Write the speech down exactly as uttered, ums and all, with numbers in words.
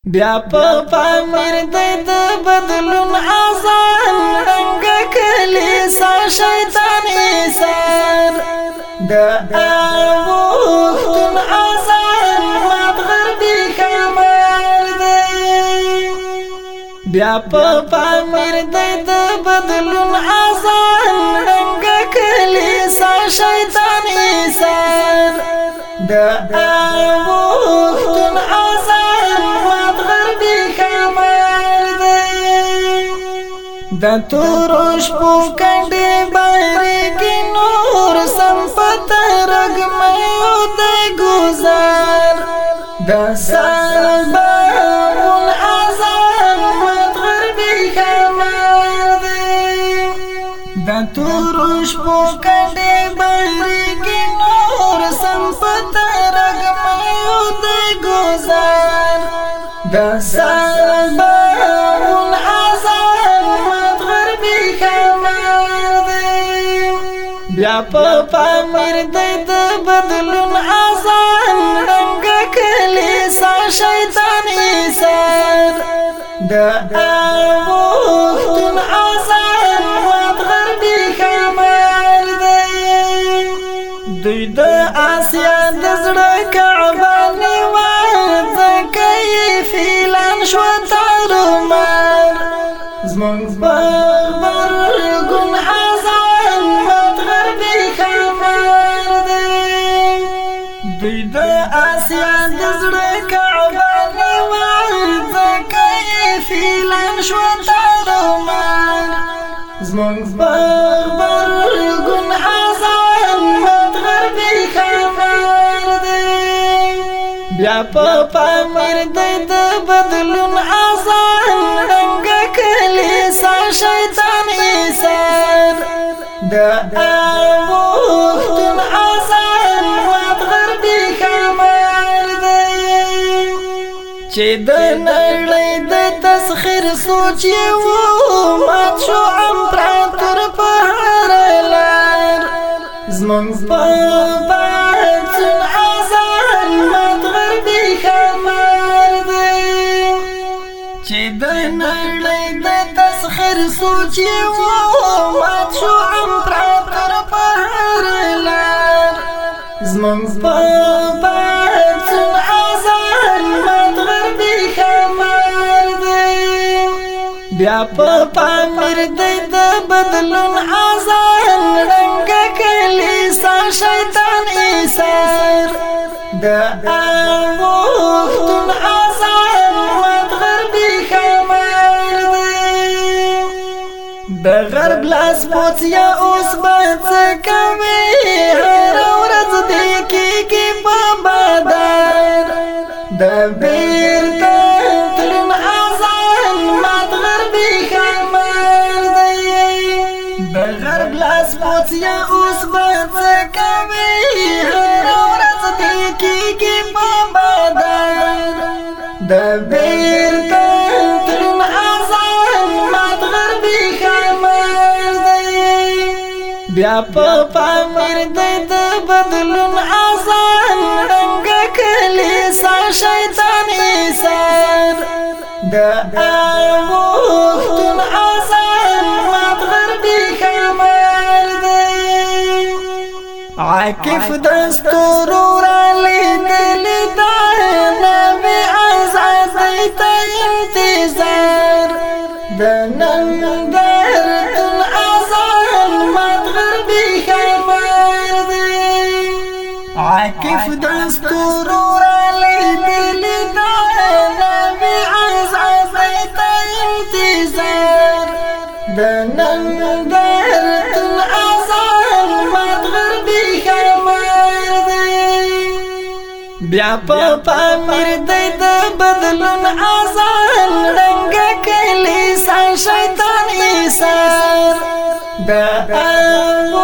بیا په پامیر د بدلون اذان رنگ کلیسا شیطان ایثار د اوختن اذان مات غربی کمال دی بیا په پامیر د بدلون اذان رنگ کلیسا شیطان ایثار د اوختن اذان دا تورش پو کنڈی باری کی نور سمپت رگمیو دے گزار دا سالباون آزان مت غربی خمار دے دا تورش پو کنڈی باری کی نور سمپت رگمیو دے گزار دا سالباون بیا په پامیر د بدلون اذان رنگ کلیسا شیطان ایثار د اوختن اذان مات غربی کمال دی دوی د آسیا د زړه کعبه نیوال ځکه یې فیلان شو تارومار زمونږ غبرګون اذان دوی د آسیا د زړه کعبه نیوال ځکه یې فیلان شو تارومار زمونږ غبرګون اذان مات غربي ښامار دی بیا په پامیر دی د بدلون اذان رنګ کلیسا شیطان ایثار د اوختن اذان مات غربي ښامار دی چې د نړۍ د تسخیر سوچ یې و مات شو امپراتور په هره لار زمونږ په پاڅون اذان مات غربي ښامار دی چې د نړۍ د تسخیر سوچ یې و مات شو امپراتور په هره لار زمونږ په پاڅون اذان مات غربي ښامار دی بیا په پامیر دی د بدلون اذان رنګ کلیسا شیطان ایثار د اوختن اذان مات غربي ښامار دی د غرب لاس پوڅیا اوس به څه کوي هره ورځ دی کېږي په بادار د بیرته تلون اذان مات غربي ښامار دی د غرب لاس پوڅیا اوس به څه کوي هره ورځ دی کېږي په بادار د بیرته تلون اذان مات غربي ښامار دی بیا په پامیر دی د بدلون اذان رنګ کلیسا شیطان ایثار د اوختن اذان مات غربي ښامار دی عاکف دستورو را لیدلی دا نبی آزادی ته انتظار د نندرتون اذان مات غربي ښامار دی عاکف دستورو را لیدلی دا نبی آزادی ته انتظار د نندرتون اذان مات غربي ښامار دی بیا په پامیر دی د بدلون اذان رنګ کلیسا شیطان ایثار د